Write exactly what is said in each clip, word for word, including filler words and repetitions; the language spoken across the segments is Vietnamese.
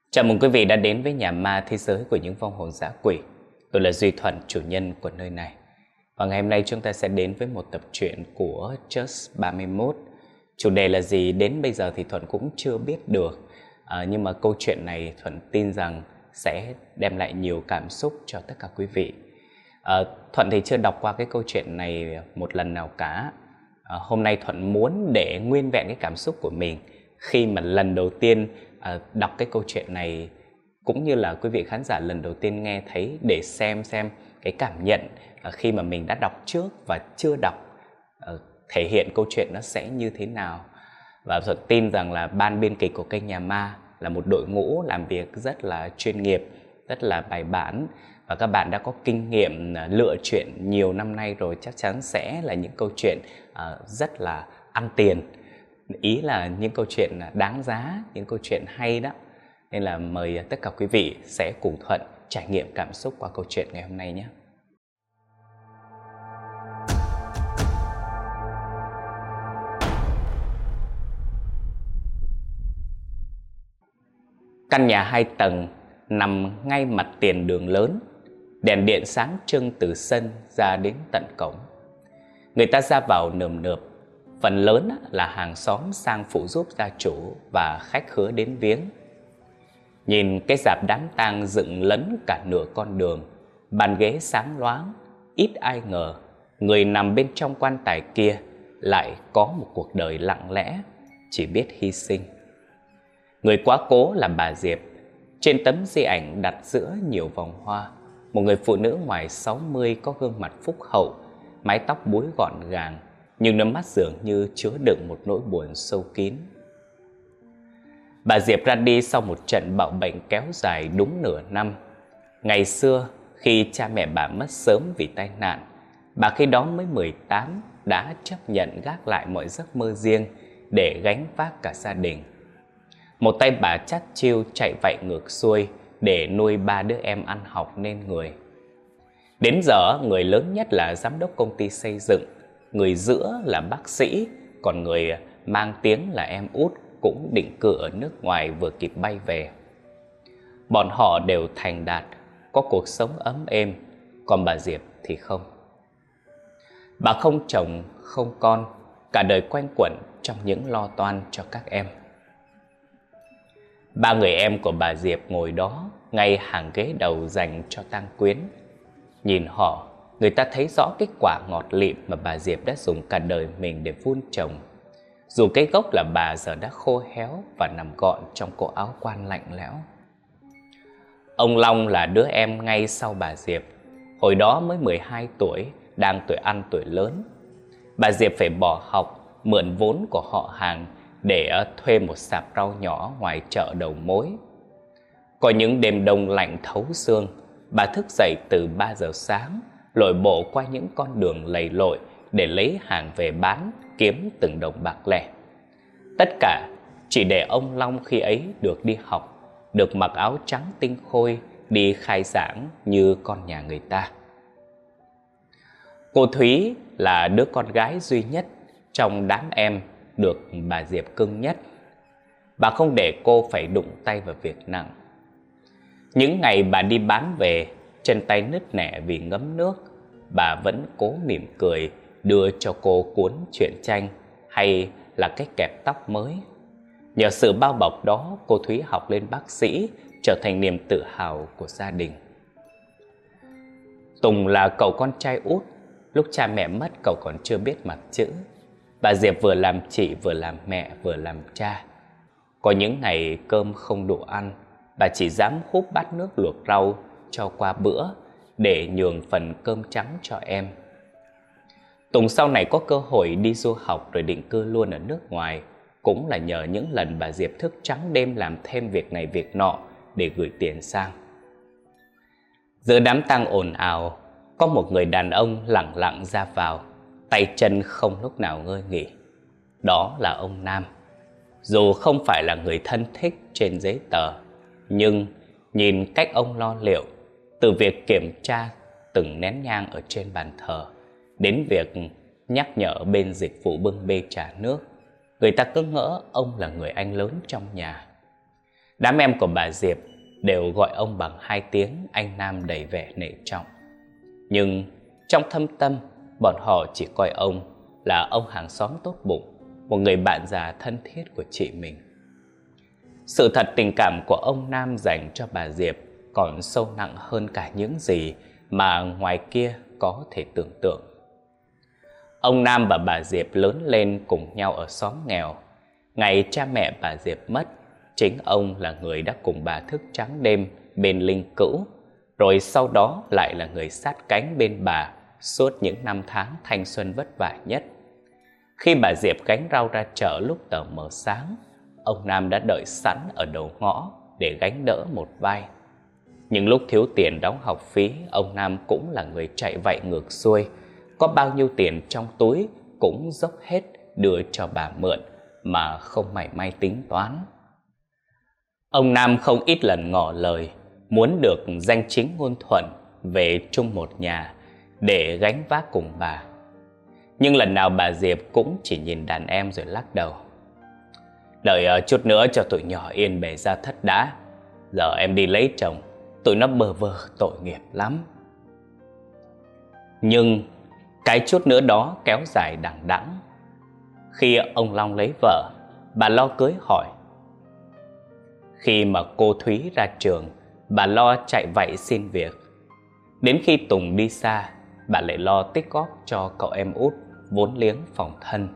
Chào mừng quý vị đã đến với nhà ma thế giới của những vong hồn dã quỷ. Tôi là Duy Thuận, chủ nhân của nơi này. Và ngày hôm nay chúng ta sẽ đến với một tập truyện của Just ba mươi mốt. Chủ đề là gì đến bây giờ thì Thuận cũng chưa biết được. à, Nhưng mà câu chuyện này Thuận tin rằng sẽ đem lại nhiều cảm xúc cho tất cả quý vị. à, Thuận thì chưa đọc qua cái câu chuyện này một lần nào cả. à, Hôm nay Thuận muốn để nguyên vẹn cái cảm xúc của mình khi mà lần đầu tiên À, đọc cái câu chuyện này, cũng như là quý vị khán giả lần đầu tiên nghe thấy, để xem xem cái cảm nhận à, khi mà mình đã đọc trước và chưa đọc à, thể hiện câu chuyện nó sẽ như thế nào. Và Thuận tin rằng là ban biên kịch của kênh Nhà Ma là một đội ngũ làm việc rất là chuyên nghiệp, rất là bài bản, và các bạn đã có kinh nghiệm à, lựa chuyện nhiều năm nay rồi, chắc chắn sẽ là những câu chuyện à, rất là ăn tiền. Ý là những câu chuyện đáng giá, những câu chuyện hay đó. Nên là mời tất cả quý vị sẽ cùng Thuận trải nghiệm cảm xúc qua câu chuyện ngày hôm nay nhé. Căn nhà hai tầng nằm ngay mặt tiền đường lớn. Đèn điện sáng trưng từ sân ra đến tận cổng. Người ta ra vào nườm nượp. Phần lớn là hàng xóm sang phụ giúp gia chủ và khách khứa đến viếng. Nhìn cái rạp đám tang dựng lấn cả nửa con đường, bàn ghế sáng loáng, ít ai ngờ người nằm bên trong quan tài kia lại có một cuộc đời lặng lẽ, chỉ biết hy sinh. Người quá cố là bà Diệp. Trên tấm di ảnh đặt giữa nhiều vòng hoa, một người phụ nữ ngoài sáu mươi có gương mặt phúc hậu, mái tóc búi gọn gàng, nhưng nước mắt dường như chứa đựng một nỗi buồn sâu kín. Bà Diệp ra đi sau một trận bạo bệnh kéo dài đúng nửa năm. Ngày xưa, khi cha mẹ bà mất sớm vì tai nạn, bà khi đó mới mười tám đã chấp nhận gác lại mọi giấc mơ riêng để gánh vác cả gia đình. Một tay bà chắt chiu chạy vạy ngược xuôi để nuôi ba đứa em ăn học nên người. Đến giờ, người lớn nhất là giám đốc công ty xây dựng, người giữa là bác sĩ, còn người mang tiếng là em út cũng định cư ở nước ngoài vừa kịp bay về. Bọn họ đều thành đạt, có cuộc sống ấm êm, còn bà Diệp thì không. Bà không chồng, không con, cả đời quanh quẩn trong những lo toan cho các em. Ba người em của bà Diệp ngồi đó, ngay hàng ghế đầu dành cho tang quyến. Nhìn họ, người ta thấy rõ cái quả ngọt lịm mà bà Diệp đã dùng cả đời mình để vun trồng. Dù cái gốc là bà giờ đã khô héo và nằm gọn trong cổ áo quan lạnh lẽo. Ông Long là đứa em ngay sau bà Diệp. Hồi đó mới mười hai tuổi, đang tuổi ăn tuổi lớn. Bà Diệp phải bỏ học, mượn vốn của họ hàng để thuê một sạp rau nhỏ ngoài chợ đầu mối. Có những đêm đông lạnh thấu xương, bà thức dậy từ ba giờ sáng, lội bộ qua những con đường lầy lội để lấy hàng về bán, kiếm từng đồng bạc lẻ. Tất cả chỉ để ông Long khi ấy được đi học, được mặc áo trắng tinh khôi, đi khai giảng như con nhà người ta. Cô Thúy là đứa con gái duy nhất trong đám em được bà Diệp cưng nhất. Bà không để cô phải đụng tay vào việc nặng. Những ngày bà đi bán về, chân tay nứt nẻ vì ngấm nước, bà vẫn cố mỉm cười đưa cho cô cuốn truyện tranh hay là cái kẹp tóc mới. Nhờ sự bao bọc đó, cô Thúy học lên bác sĩ, trở thành niềm tự hào của gia đình. Tùng là cậu con trai út. Lúc cha mẹ mất, cậu còn chưa biết mặt chữ. Bà Diệp vừa làm chị, vừa làm mẹ, vừa làm cha. Có những ngày cơm không đủ ăn, bà chỉ dám húp bát nước luộc rau cho qua bữa để nhường phần cơm trắng cho em. Tùng sau này có cơ hội đi du học rồi định cư luôn ở nước ngoài, cũng là nhờ những lần bà Diệp thức trắng đêm làm thêm việc này việc nọ để gửi tiền sang. Giữa đám tang ồn ào, có một người đàn ông lẳng lặng ra vào, tay chân không lúc nào ngơi nghỉ. Đó là ông Nam. Dù không phải là người thân thích trên giấy tờ, nhưng nhìn cách ông lo liệu, từ việc kiểm tra từng nén nhang ở trên bàn thờ đến việc nhắc nhở bên dịch vụ bưng bê trà nước, người ta cứ ngỡ ông là người anh lớn trong nhà. Đám em của bà Diệp đều gọi ông bằng hai tiếng anh Nam đầy vẻ nể trọng. Nhưng trong thâm tâm, bọn họ chỉ coi ông là ông hàng xóm tốt bụng, một người bạn già thân thiết của chị mình. Sự thật tình cảm của ông Nam dành cho bà Diệp còn sâu nặng hơn cả những gì mà ngoài kia có thể tưởng tượng. Ông Nam và bà Diệp lớn lên cùng nhau ở xóm nghèo. Ngày cha mẹ bà Diệp mất, chính ông là người đã cùng bà thức trắng đêm bên linh cữu, rồi sau đó lại là người sát cánh bên bà suốt những năm tháng thanh xuân vất vả nhất. Khi bà Diệp gánh rau ra chợ lúc tờ mờ sáng, ông Nam đã đợi sẵn ở đầu ngõ để gánh đỡ một vai. Những lúc thiếu tiền đóng học phí, ông Nam cũng là người chạy vạy ngược xuôi, có bao nhiêu tiền trong túi cũng dốc hết đưa cho bà mượn mà không mảy may tính toán. Ông Nam không ít lần ngỏ lời muốn được danh chính ngôn thuận về chung một nhà để gánh vác cùng bà. Nhưng lần nào bà Diệp cũng chỉ nhìn đàn em rồi lắc đầu. Đợi chút nữa cho tụi nhỏ yên bề ra thất đã. Giờ em đi lấy chồng, tụi nó bơ vơ tội nghiệp lắm. Nhưng cái chút nữa đó kéo dài đằng đẵng. Khi ông Long lấy vợ, bà lo cưới hỏi. Khi mà cô Thúy ra trường, bà lo chạy vạy xin việc. Đến khi Tùng đi xa, bà lại lo tích góp cho cậu em út vốn liếng phòng thân.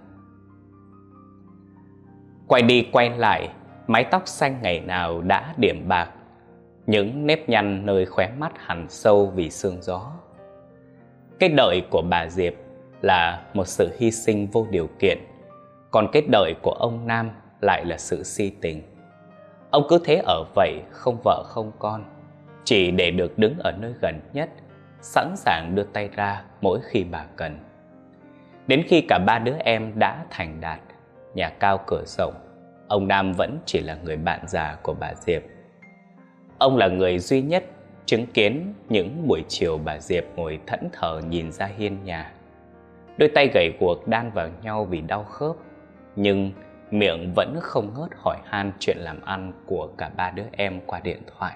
Quay đi quay lại, mái tóc xanh ngày nào đã điểm bạc, những nếp nhăn nơi khóe mắt hằn sâu vì sương gió. Cái đợi của bà Diệp là một sự hy sinh vô điều kiện, còn cái đợi của ông Nam lại là sự si tình. Ông cứ thế ở vậy, không vợ không con, chỉ để được đứng ở nơi gần nhất, sẵn sàng đưa tay ra mỗi khi bà cần. Đến khi cả ba đứa em đã thành đạt, nhà cao cửa rộng, ông Nam vẫn chỉ là người bạn già của bà Diệp. Ông là người duy nhất chứng kiến những buổi chiều bà Diệp ngồi thẫn thờ nhìn ra hiên nhà. Đôi tay gầy guộc đan vào nhau vì đau khớp, nhưng miệng vẫn không ngớt hỏi han chuyện làm ăn của cả ba đứa em qua điện thoại.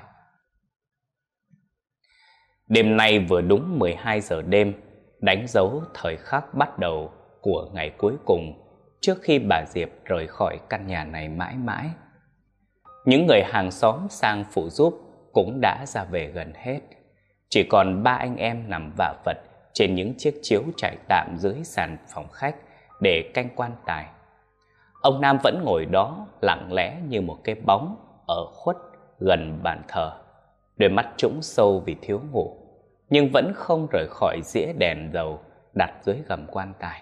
Đêm nay vừa đúng mười hai giờ đêm, đánh dấu thời khắc bắt đầu của ngày cuối cùng trước khi bà Diệp rời khỏi căn nhà này mãi mãi. Những người hàng xóm sang phụ giúp cũng đã ra về gần hết. Chỉ còn ba anh em nằm vạ vật trên những chiếc chiếu trải tạm dưới sàn phòng khách để canh quan tài. Ông Nam vẫn ngồi đó lặng lẽ như một cái bóng ở khuất gần bàn thờ, đôi mắt trũng sâu vì thiếu ngủ, nhưng vẫn không rời khỏi dĩa đèn dầu đặt dưới gầm quan tài.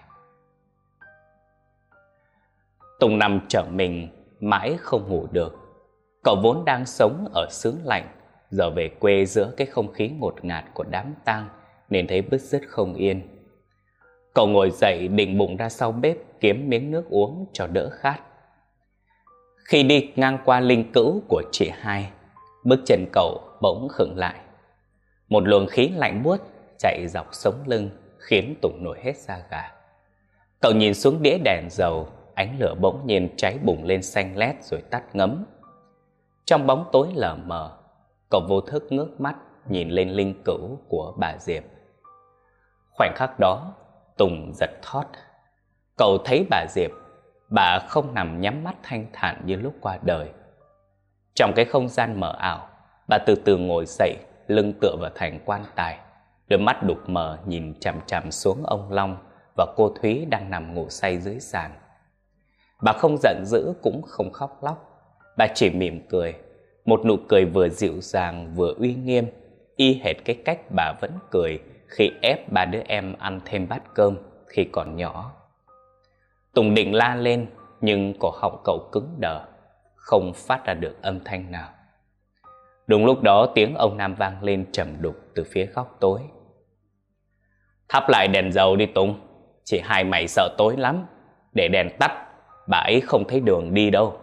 Tùng nằm trở mình mãi không ngủ được. Cậu vốn đang sống ở xứ lạnh, giờ về quê giữa cái không khí ngột ngạt của đám tang nên thấy bứt rứt không yên. Cậu ngồi dậy định bụng ra sau bếp kiếm miếng nước uống cho đỡ khát. Khi đi ngang qua linh cữu của chị hai, bước chân cậu bỗng khựng lại. Một luồng khí lạnh buốt chạy dọc sống lưng khiến Tùng nổi hết da gà. Cậu nhìn xuống đĩa đèn dầu, ánh lửa bỗng nhiên cháy bùng lên xanh lét rồi tắt ngấm. Trong bóng tối lờ mờ, cậu vô thức ngước mắt nhìn lên linh cữu của bà Diệp. Khoảnh khắc đó, Tùng giật thót. Cậu thấy bà Diệp, bà không nằm nhắm mắt thanh thản như lúc qua đời. Trong cái không gian mờ ảo, bà từ từ ngồi dậy, lưng tựa vào thành quan tài, đôi mắt đục mờ nhìn chằm chằm xuống ông Long và cô Thúy đang nằm ngủ say dưới sàn. Bà không giận dữ cũng không khóc lóc, bà chỉ mỉm cười, một nụ cười vừa dịu dàng vừa uy nghiêm, y hệt cái cách bà vẫn cười khi ép ba đứa em ăn thêm bát cơm khi còn nhỏ. Tùng định la lên, nhưng cổ họng cậu cứng đờ, không phát ra được âm thanh nào. Đúng lúc đó tiếng ông Nam vang lên trầm đục từ phía góc tối. Thắp lại đèn dầu đi Tùng, chị hai mày sợ tối lắm, để đèn tắt, bà ấy không thấy đường đi đâu.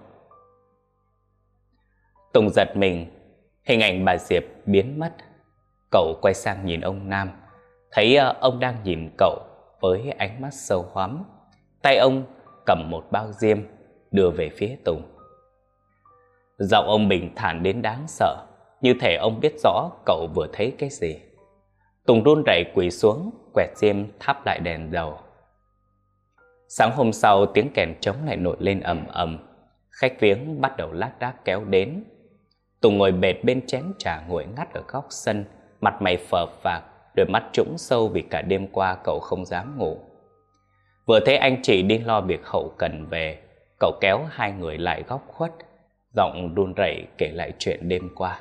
Tùng giật mình, hình ảnh bà Diệp biến mất. Cậu quay sang nhìn ông Nam, thấy ông đang nhìn cậu với ánh mắt sâu hoắm. Tay ông cầm một bao diêm đưa về phía Tùng. Giọng ông bình thản đến đáng sợ, như thể ông biết rõ cậu vừa thấy cái gì. Tùng run rẩy quỳ xuống, quẹt diêm thắp lại đèn dầu. Sáng hôm sau, tiếng kèn trống lại nổi lên ầm ầm. Khách viếng bắt đầu lác đác kéo đến. Tùng ngồi bệt bên chén trà nguội ngắt ở góc sân, mặt mày phờ phạc, đôi mắt trũng sâu vì cả đêm qua cậu không dám ngủ. Vừa thấy anh chị đi lo việc hậu cần về, cậu kéo hai người lại góc khuất, giọng run rẩy kể lại chuyện đêm qua.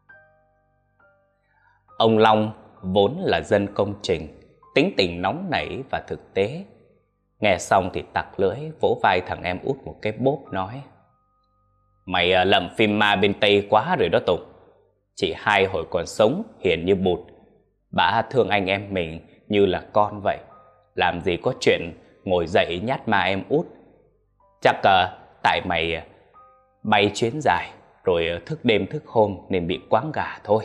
Ông Long vốn là dân công trình, tính tình nóng nảy và thực tế. Nghe xong thì tặc lưỡi, vỗ vai thằng em út một cái bốp nói: Mày lầm phim ma bên Tây quá rồi đó Tùng. Chị hai hồi còn sống hiền như bụt, bà thương anh em mình như là con vậy. Làm gì có chuyện ngồi dậy nhát ma em út. Chắc uh, tại mày uh, bay chuyến dài rồi uh, thức đêm thức hôm nên bị quáng gà thôi.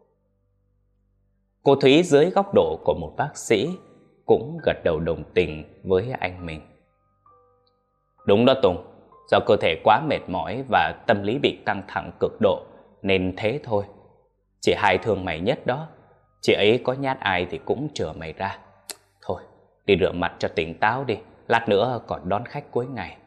Cô Thúy dưới góc độ của một bác sĩ cũng gật đầu đồng tình với anh mình. Đúng đó Tùng, do cơ thể quá mệt mỏi và tâm lý bị căng thẳng cực độ nên thế thôi. Chị hai thương mày nhất đó, chị ấy có nhát ai thì cũng chừa mày ra. Thôi, đi rửa mặt cho tỉnh táo đi, lát nữa còn đón khách cuối ngày.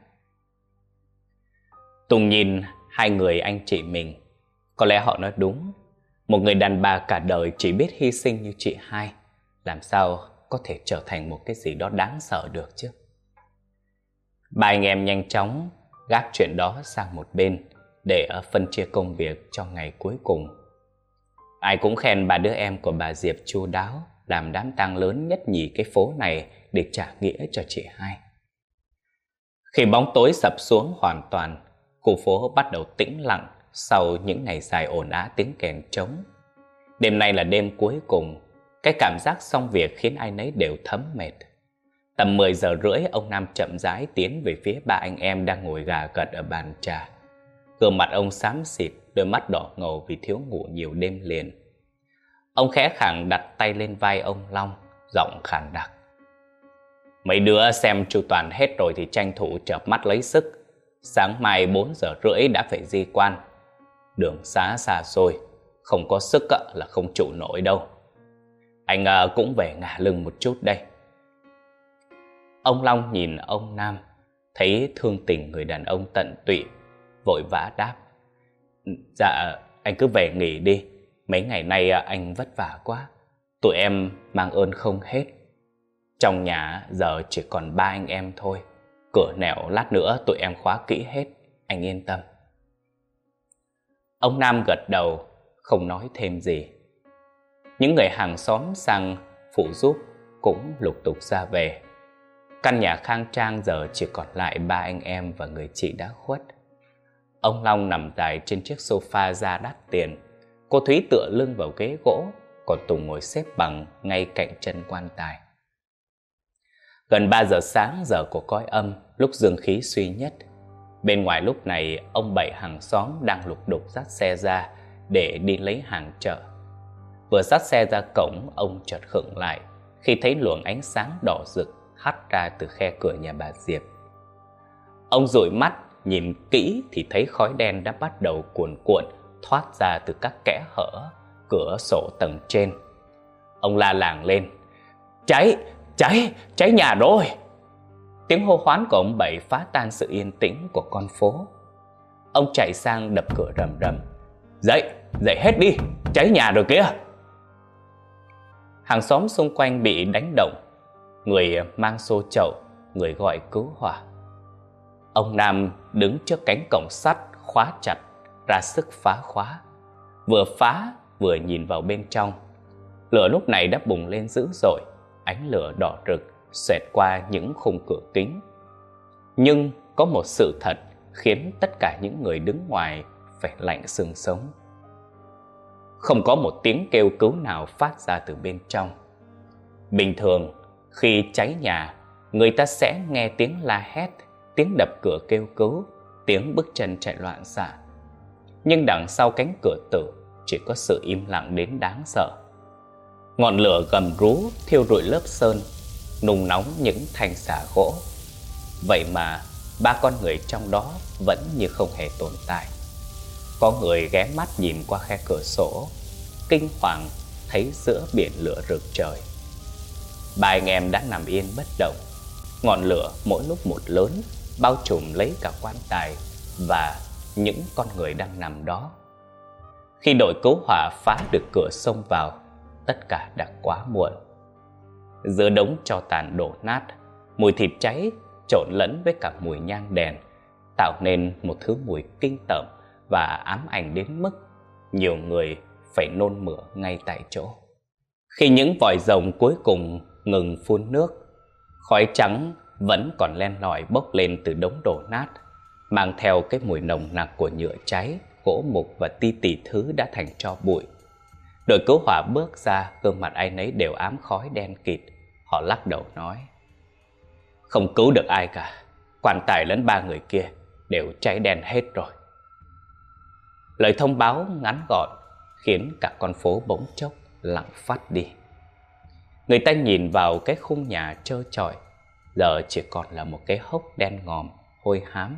Tùng nhìn hai người anh chị mình, có lẽ họ nói đúng. Một người đàn bà cả đời chỉ biết hy sinh như chị hai, làm sao có thể trở thành một cái gì đó đáng sợ được chứ. Ba anh em nhanh chóng gác chuyện đó sang một bên để phân chia công việc cho ngày cuối cùng. Ai cũng khen bà đứa em của bà Diệp chu đáo, làm đám tang lớn nhất nhì cái phố này để trả nghĩa cho chị hai. Khi bóng tối sập xuống hoàn toàn, khu phố bắt đầu tĩnh lặng sau những ngày dài ồn ào tiếng kèn trống. Đêm nay là đêm cuối cùng, cái cảm giác xong việc khiến ai nấy đều thấm mệt. Tầm mười giờ rưỡi, ông Nam chậm rãi tiến về phía ba anh em đang ngồi gà gật ở bàn trà. Gương mặt ông xám xịt, đôi mắt đỏ ngầu vì thiếu ngủ nhiều đêm liền. Ông khẽ khàng đặt tay lên vai ông Long, giọng khàn đặc: Mấy đứa xem chu toàn hết rồi thì tranh thủ chợp mắt lấy sức. Sáng mai bốn giờ rưỡi đã phải di quan. Đường xá xa xôi, không có sức là không trụ nổi đâu. Anh cũng về ngả lưng một chút đây. Ông Long nhìn ông Nam, thấy thương tình người đàn ông tận tụy, vội vã đáp: Dạ, anh cứ về nghỉ đi. Mấy ngày nay anh vất vả quá, tụi em mang ơn không hết. Trong nhà giờ chỉ còn ba anh em thôi, cửa nẻo lát nữa tụi em khóa kỹ hết, anh yên tâm. Ông Nam gật đầu, không nói thêm gì. Những người hàng xóm sang phụ giúp cũng lục tục ra về. Căn nhà khang trang giờ chỉ còn lại ba anh em và người chị đã khuất. Ông Long nằm dài trên chiếc sofa da đắt tiền. Cô Thúy tựa lưng vào ghế gỗ, còn Tùng ngồi xếp bằng ngay cạnh chân quan tài. Gần ba giờ sáng, giờ của cõi âm, lúc dương khí suy nhất. Bên ngoài lúc này, ông Bảy hàng xóm đang lục đục dắt xe ra để đi lấy hàng chợ. Vừa dắt xe ra cổng, ông chợt khựng lại khi thấy luồng ánh sáng đỏ rực hắt ra từ khe cửa nhà bà Diệp. Ông dụi mắt nhìn kỹ thì thấy khói đen đã bắt đầu cuồn cuộn thoát ra từ các kẽ hở cửa sổ tầng trên. Ông la làng lên: Cháy! Cháy! Cháy nhà rồi! Tiếng hô hoán của ông Bảy phá tan sự yên tĩnh của con phố. Ông chạy sang đập cửa rầm rầm: Dậy! Dậy hết đi! Cháy nhà rồi kìa! Hàng xóm xung quanh bị đánh động, người mang xô chậu, người gọi cứu hỏa. Ông Nam đứng trước cánh cổng sắt khóa chặt, ra sức phá khóa. Vừa phá vừa nhìn vào bên trong. Lửa lúc này đã bùng lên dữ dội, ánh lửa đỏ rực xoẹt qua những khung cửa kính. Nhưng có một sự thật khiến tất cả những người đứng ngoài phải lạnh xương sống. Không có một tiếng kêu cứu nào phát ra từ bên trong. Bình thường, khi cháy nhà, người ta sẽ nghe tiếng la hét, tiếng đập cửa kêu cứu, tiếng bước chân chạy loạn xạ. Nhưng đằng sau cánh cửa tử chỉ có sự im lặng đến đáng sợ. Ngọn lửa gầm rú thiêu rụi lớp sơn, nung nóng những thanh xà gỗ. Vậy mà ba con người trong đó vẫn như không hề tồn tại. Có người ghé mắt nhìn qua khe cửa sổ, kinh hoàng thấy giữa biển lửa rực trời. Ba anh em đã nằm yên bất động. Ngọn lửa mỗi lúc một lớn, bao trùm lấy cả quan tài và những con người đang nằm đó. Khi đội cứu hỏa phá được cửa xông vào, tất cả đã quá muộn. Giữa đống tro tàn đổ nát, mùi thịt cháy trộn lẫn với cả mùi nhang đèn, tạo nên một thứ mùi kinh tởm và ám ảnh đến mức nhiều người phải nôn mửa ngay tại chỗ. Khi những vòi rồng cuối cùng ngừng phun nước, khói trắng vẫn còn len lỏi bốc lên từ đống đổ nát, mang theo cái mùi nồng nặc của nhựa cháy, gỗ mục và ti tì thứ đã thành tro bụi. Đội cứu hỏa bước ra, gương mặt ai nấy đều ám khói đen kịt. Họ lắc đầu nói: "Không cứu được ai cả, quan tài lẫn ba người kia đều cháy đen hết rồi." Lời thông báo ngắn gọn khiến cả con phố bỗng chốc lặng phát đi. Người ta nhìn vào cái khung nhà trơ trọi, giờ chỉ còn là một cái hốc đen ngòm, hôi hám.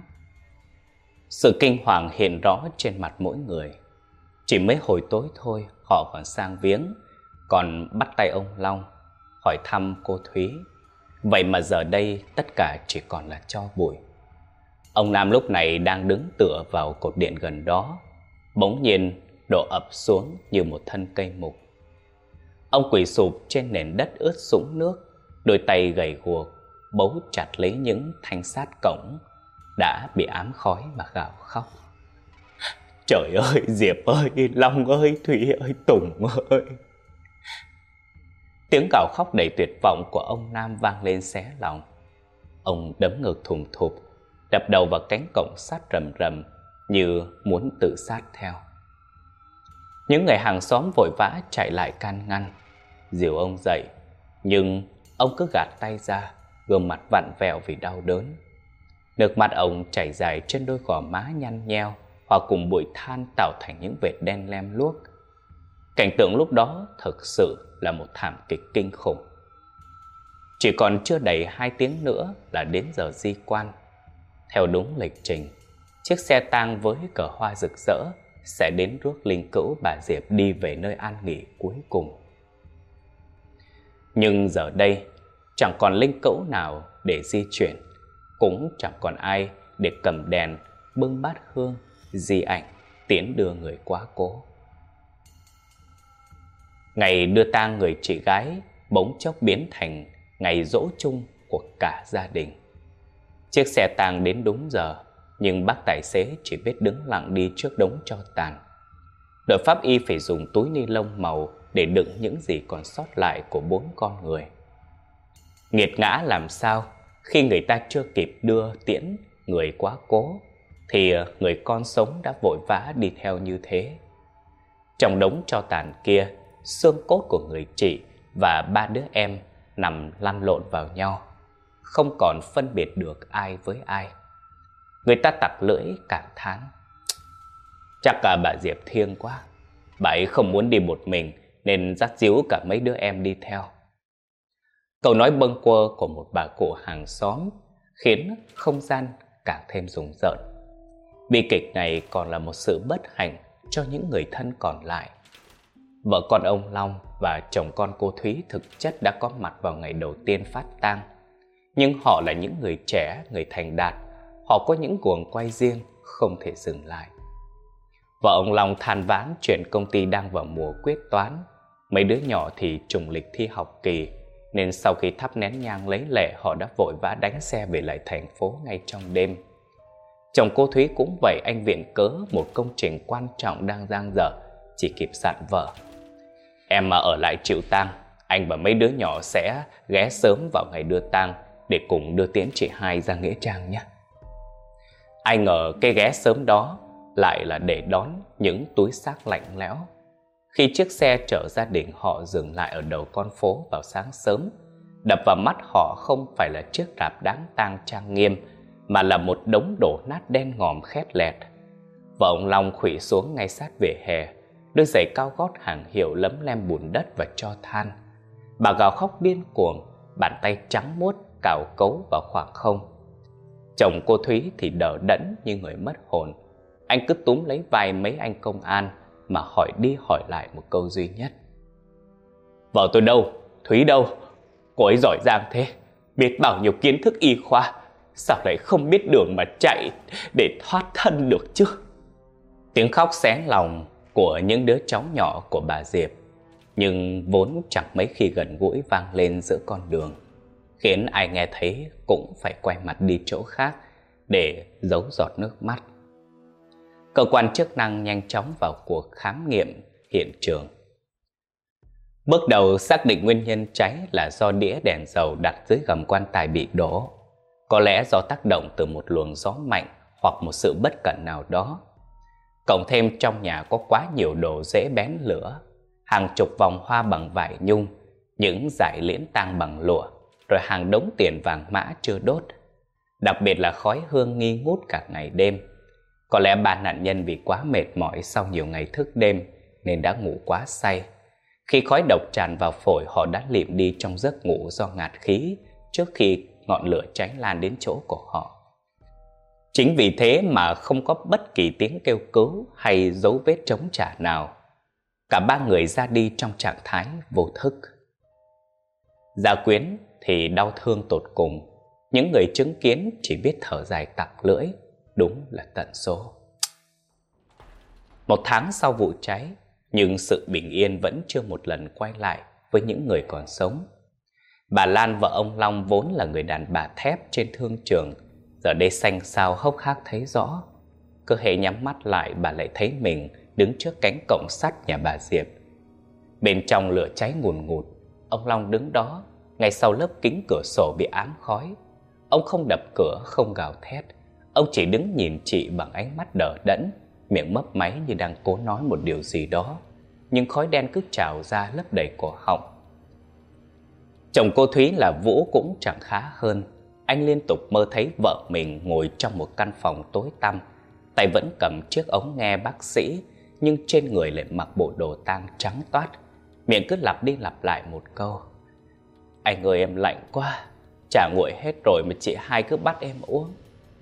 Sự kinh hoàng hiện rõ trên mặt mỗi người. Chỉ mấy hồi tối thôi, họ còn sang viếng, còn bắt tay ông Long, hỏi thăm cô Thúy. Vậy mà giờ đây tất cả chỉ còn là tro bụi. Ông Nam lúc này đang đứng tựa vào cột điện gần đó, bỗng nhiên đổ ập xuống như một thân cây mục. Ông quỳ sụp trên nền đất ướt sũng nước, đôi tay gầy guộc bấu chặt lấy những thanh sát cổng đã bị ám khói mà gào khóc: "Trời ơi, Diệp ơi, Long ơi, Thúy ơi, Tùng ơi!" Tiếng gào khóc đầy tuyệt vọng của ông Nam vang lên xé lòng. Ông đấm ngực thùng thụp, đập đầu vào cánh cổng sắt rầm rầm như muốn tự sát theo. Những người hàng xóm vội vã chạy lại can ngăn, dìu ông dậy, nhưng ông cứ gạt tay ra, gương mặt vặn vẹo vì đau đớn. Nước mắt ông chảy dài trên đôi gò má nhăn nheo, hòa cùng bụi than tạo thành những vệt đen lem luốc. Cảnh tượng lúc đó thực sự là một thảm kịch kinh khủng. Chỉ còn chưa đầy hai tiếng nữa là đến giờ di quan. Theo đúng lịch trình, chiếc xe tang với cờ hoa rực rỡ sẽ đến rước linh cữu bà Diệp đi về nơi an nghỉ cuối cùng. Nhưng giờ đây, chẳng còn linh cữu nào để di chuyển, cũng chẳng còn ai để cầm đèn, bưng bát hương, di ảnh, tiễn đưa người quá cố. Ngày đưa tang người chị gái bỗng chốc biến thành ngày giỗ chung của cả gia đình. Chiếc xe tang đến đúng giờ, nhưng bác tài xế chỉ biết đứng lặng đi trước đống tro tàn. Đội pháp y phải dùng túi ni lông màu để đựng những gì còn sót lại của bốn con người. Nghiệt ngã làm sao, khi người ta chưa kịp đưa tiễn người quá cố, thì người con sống đã vội vã đi theo như thế. Trong đống tro tàn kia, xương cốt của người chị và ba đứa em nằm lăn lộn vào nhau, không còn phân biệt được ai với ai. Người ta tặc lưỡi cảm thán: "Chắc cả bà Diệp thiêng quá, bà ấy không muốn đi một mình nên dắt díu cả mấy đứa em đi theo." Câu nói bâng quơ của một bà cụ hàng xóm khiến không gian càng thêm rùng rợn. Bi kịch này còn là một sự bất hạnh cho những người thân còn lại. Vợ con ông Long và chồng con cô Thúy thực chất đã có mặt vào ngày đầu tiên phát tang. Nhưng họ là những người trẻ, người thành đạt. Họ có những guồng quay riêng, không thể dừng lại. Vợ ông Long than vãn chuyện công ty đang vào mùa quyết toán. Mấy đứa nhỏ thì trùng lịch thi học kỳ, nên sau khi thắp nén nhang lấy lệ, họ đã vội vã đánh xe về lại thành phố ngay trong đêm. Chồng cô Thúy cũng vậy, anh viện cớ một công trình quan trọng đang dang dở, chỉ kịp dặn vợ: "Em mà ở lại chịu tang, anh và mấy đứa nhỏ sẽ ghé sớm vào ngày đưa tang để cùng đưa tiễn chị hai ra nghĩa trang nhé." Ai ngờ cái ghé sớm đó lại là để đón những túi xác lạnh lẽo. Khi chiếc xe chở gia đình họ dừng lại ở đầu con phố vào sáng sớm, đập vào mắt họ không phải là chiếc rạp đáng tang trang nghiêm, mà là một đống đổ nát đen ngòm khét lẹt. Vợ ông Long khuỵu xuống ngay sát vỉa hè, đôi giày cao gót hàng hiệu lấm lem bùn đất và tro than. Bà gào khóc điên cuồng, bàn tay trắng muốt cào cấu vào khoảng không. Chồng cô Thúy thì đờ đẫn như người mất hồn. anh cứ túm lấy vai mấy anh công an mà hỏi đi hỏi lại một câu duy nhất: vợ tôi đâu? Thúy đâu? Cô ấy giỏi giang thế, biết bao nhiêu kiến thức y khoa, sao lại không biết đường mà chạy để thoát thân được chứ? Tiếng khóc xé lòng của những đứa cháu nhỏ của bà Diệp, nhưng vốn chẳng mấy khi gần gũi, vang lên giữa con đường, khiến ai nghe thấy cũng phải quay mặt đi chỗ khác để giấu giọt nước mắt. Cơ quan chức năng nhanh chóng vào cuộc khám nghiệm hiện trường. Bước đầu xác định nguyên nhân cháy là do đĩa đèn dầu đặt dưới gầm quan tài bị đổ, có lẽ do tác động từ một luồng gió mạnh hoặc một sự bất cẩn nào đó. Cộng thêm trong nhà có quá nhiều đồ dễ bén lửa, hàng chục vòng hoa bằng vải nhung, những dải liễn tang bằng lụa, rồi hàng đống tiền vàng mã chưa đốt. Đặc biệt là khói hương nghi ngút cả ngày đêm. Có lẽ ba nạn nhân vì quá mệt mỏi sau nhiều ngày thức đêm nên đã ngủ quá say. Khi khói độc tràn vào phổi, họ đã lịm đi trong giấc ngủ do ngạt khí trước khi ngọn lửa cháy lan đến chỗ của họ. Chính vì thế mà không có bất kỳ tiếng kêu cứu hay dấu vết trống trả nào. Cả ba người ra đi trong trạng thái vô thức. Gia Quyến thì đau thương tột cùng. Những người chứng kiến chỉ biết thở dài tặc lưỡi. Đúng là tận số. Một tháng sau vụ cháy, nhưng sự bình yên vẫn chưa một lần quay lại với những người còn sống. Bà Lan vợ ông Long vốn là người đàn bà thép trên thương trường, giờ đây xanh xao hốc hác thấy rõ. Cứ hễ nhắm mắt lại, bà lại thấy mình đứng trước cánh cổng sắt nhà bà Diệp. Bên trong lửa cháy ngùn ngụt, ông Long đứng đó, ngay sau lớp kính cửa sổ bị ám khói. Ông không đập cửa, không gào thét. Ông chỉ đứng nhìn chị bằng ánh mắt đờ đẫn, miệng mấp máy như đang cố nói một điều gì đó, nhưng khói đen cứ trào ra lấp đầy cổ họng. Chồng cô Thúy là Vũ cũng chẳng khá hơn. Anh liên tục mơ thấy vợ mình ngồi trong một căn phòng tối tăm, tay vẫn cầm chiếc ống nghe bác sĩ, nhưng trên người lại mặc bộ đồ tang trắng toát, miệng cứ lặp đi lặp lại một câu: anh ơi em lạnh quá, trà nguội hết rồi mà chị hai cứ bắt em uống.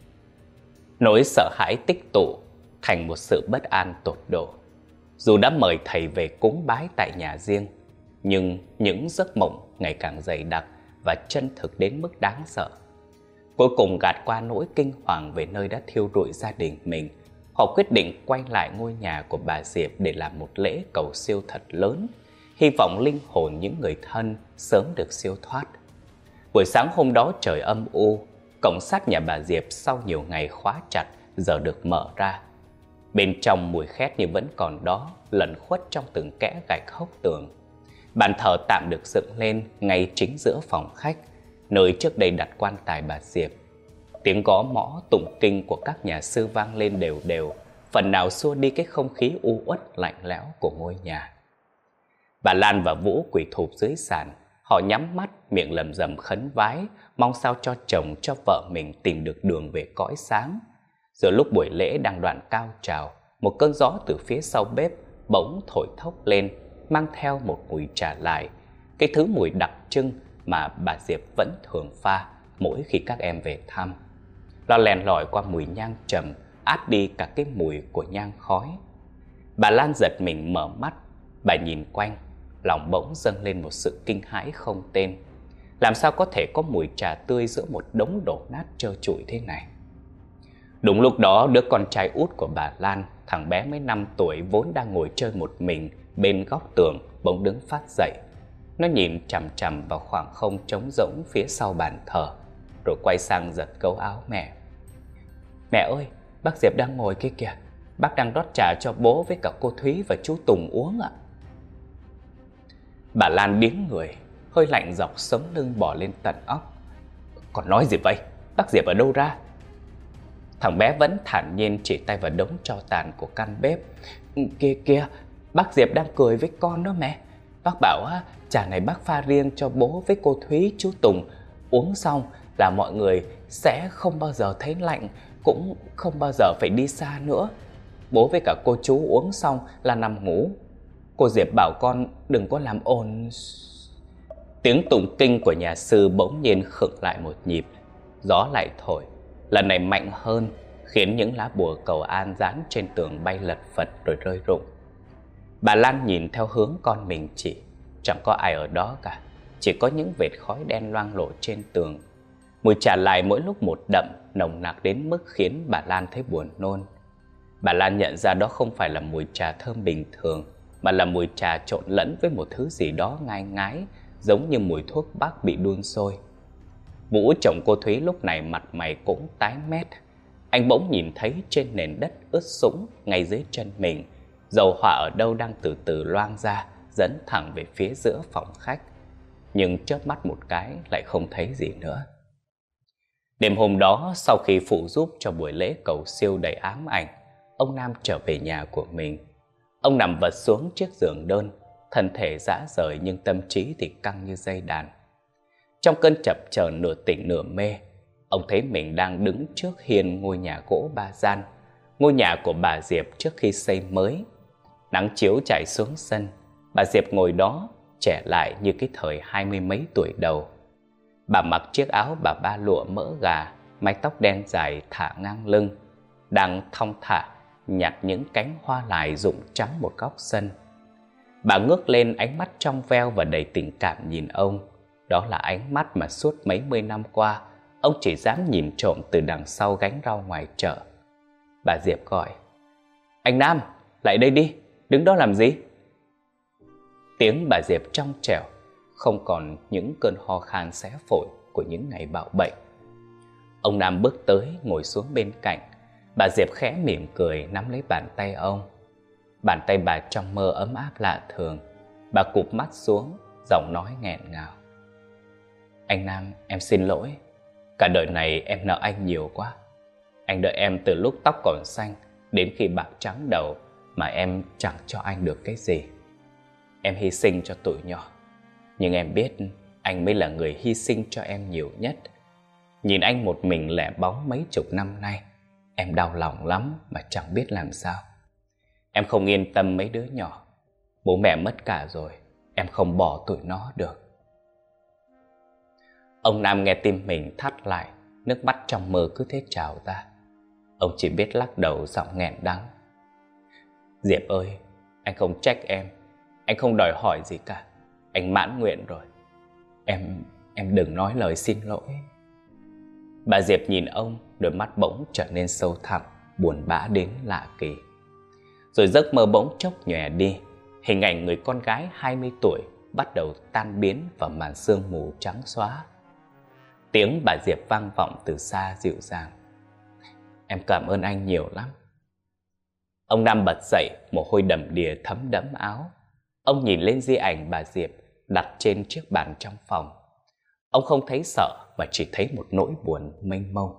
Nỗi sợ hãi tích tụ thành một sự bất an tột độ. Dù đã mời thầy về cúng bái tại nhà riêng, nhưng những giấc mộng ngày càng dày đặc và chân thực đến mức đáng sợ. Cuối cùng gạt qua nỗi kinh hoàng về nơi đã thiêu rụi gia đình mình, họ quyết định quay lại ngôi nhà của bà Diệp để làm một lễ cầu siêu thật lớn, hy vọng linh hồn những người thân sớm được siêu thoát. Buổi sáng hôm đó trời âm u, cổng sắt nhà bà Diệp sau nhiều ngày khóa chặt giờ được mở ra. Bên trong mùi khét như vẫn còn đó, lẩn khuất trong từng kẽ gạch hốc tường. Bàn thờ tạm được dựng lên ngay chính giữa phòng khách, nơi trước đây đặt quan tài bà Diệp. Tiếng gõ mõ tụng kinh của các nhà sư vang lên đều đều, phần nào xua đi cái không khí u uất lạnh lẽo của ngôi nhà. Bà Lan và Vũ quỳ thụp dưới sàn. Họ nhắm mắt, miệng lầm rầm khấn vái, mong sao cho chồng, cho vợ mình tìm được đường về cõi sáng. Giữa lúc buổi lễ đang đoạn cao trào, một cơn gió từ phía sau bếp bỗng thổi thốc lên, mang theo một mùi trà lại, cái thứ mùi đặc trưng mà bà Diệp vẫn thường pha mỗi khi các em về thăm. Nó len lỏi qua mùi nhang trầm, át đi cả cái mùi của nhang khói. Bà Lan giật mình mở mắt, bà nhìn quanh, lòng bỗng dâng lên một sự kinh hãi không tên. Làm sao có thể có mùi trà tươi giữa một đống đổ nát trơ trụi thế này? Đúng lúc đó, đứa con trai út của bà Lan, thằng bé mới năm tuổi vốn đang ngồi chơi một mình bên góc tường, bỗng đứng phát dậy. Nó nhìn chằm chằm vào khoảng không trống rỗng phía sau bàn thờ, rồi quay sang giật cấu áo mẹ. Mẹ ơi, bác Diệp đang ngồi kia kìa, bác đang rót trà cho bố với cả cô Thúy và chú Tùng uống ạ. Bà Lan điếng người, hơi lạnh dọc sống lưng bò lên tận óc. Còn nói gì vậy? Bác Diệp ở đâu ra? Thằng bé vẫn thản nhiên chỉ tay vào đống tro tàn của căn bếp. Kìa kìa, bác Diệp đang cười với con đó mẹ. Bác bảo á, trà này bác pha riêng cho bố với cô Thúy, chú Tùng. Uống xong là mọi người sẽ không bao giờ thấy lạnh, cũng không bao giờ phải đi xa nữa. Bố với cả cô chú uống xong là nằm ngủ. Cô Diệp bảo con đừng có làm ồn. Tiếng tụng kinh của nhà sư bỗng nhiên khựng lại một nhịp. Gió lại thổi, lần này mạnh hơn, khiến những lá bùa cầu an dán trên tường bay lật phật rồi rơi rụng. Bà Lan nhìn theo hướng con mình chỉ, chẳng có ai ở đó cả, chỉ có những vệt khói đen loang lổ trên tường. Mùi trà lại mỗi lúc một đậm, nồng nặc đến mức khiến bà Lan thấy buồn nôn. Bà Lan nhận ra đó không phải là mùi trà thơm bình thường, mà là mùi trà trộn lẫn với một thứ gì đó ngai ngái, giống như mùi thuốc bắc bị đun sôi. Vũ, chồng cô Thúy, lúc này mặt mày cũng tái mét. Anh bỗng nhìn thấy trên nền đất ướt sũng ngay dưới chân mình, dầu hỏa ở đâu đang từ từ loang ra, dẫn thẳng về phía giữa phòng khách. Nhưng chớp mắt một cái lại không thấy gì nữa. Đêm hôm đó, sau khi phụ giúp cho buổi lễ cầu siêu đầy ám ảnh, ông Nam trở về nhà của mình. Ông nằm vật xuống chiếc giường đơn, thân thể rã rời nhưng tâm trí thì căng như dây đàn. Trong cơn chập chờn nửa tỉnh nửa mê, ông thấy mình đang đứng trước hiên ngôi nhà gỗ ba gian, ngôi nhà của bà Diệp trước khi xây mới. Nắng chiếu chảy xuống sân, bà Diệp ngồi đó, trẻ lại như cái thời hai mươi mấy tuổi đầu. Bà mặc chiếc áo bà ba lụa mỡ gà, mái tóc đen dài thả ngang lưng, đang thong thả nhặt những cánh hoa lài rụng trắng một góc sân. Bà ngước lên, ánh mắt trong veo và đầy tình cảm nhìn ông. Đó là ánh mắt mà suốt mấy mươi năm qua ông chỉ dám nhìn trộm từ đằng sau gánh rau ngoài chợ. Bà Diệp gọi: "Anh Nam, lại đây đi, đứng đó làm gì?" Tiếng bà Diệp trong trẻo, không còn những cơn ho khan xé phổi của những ngày bạo bệnh. Ông Nam bước tới ngồi xuống bên cạnh. Bà Diệp khẽ mỉm cười nắm lấy bàn tay ông. Bàn tay bà trong mơ ấm áp lạ thường. Bà cụp mắt xuống, giọng nói nghẹn ngào: "Anh Nam, em xin lỗi. Cả đời này em nợ anh nhiều quá. Anh đợi em từ lúc tóc còn xanh đến khi bạc trắng đầu mà em chẳng cho anh được cái gì. Em hy sinh cho tụi nhỏ, nhưng em biết anh mới là người hy sinh cho em nhiều nhất. Nhìn anh một mình lẻ bóng mấy chục năm nay, em đau lòng lắm mà chẳng biết làm sao. Em không yên tâm mấy đứa nhỏ. Bố mẹ mất cả rồi, em không bỏ tụi nó được." Ông Nam nghe tim mình thắt lại, nước mắt trong mơ cứ thế trào ra. Ông chỉ biết lắc đầu giọng nghẹn đắng: "Diệp ơi, anh không trách em, anh không đòi hỏi gì cả. Anh mãn nguyện rồi. Em, em đừng nói lời xin lỗi." Bà Diệp nhìn ông, đôi mắt bỗng trở nên sâu thẳm, buồn bã đến lạ kỳ. Rồi giấc mơ bỗng chốc nhòe đi. Hình ảnh người con gái hai mươi tuổi bắt đầu tan biến vào màn sương mù trắng xóa. Tiếng bà Diệp vang vọng từ xa dịu dàng: "Em cảm ơn anh nhiều lắm." Ông Nam bật dậy, mồ hôi đầm đìa thấm đẫm áo. Ông nhìn lên di ảnh bà Diệp đặt trên chiếc bàn trong phòng. Ông không thấy sợ mà chỉ thấy một nỗi buồn mênh mông.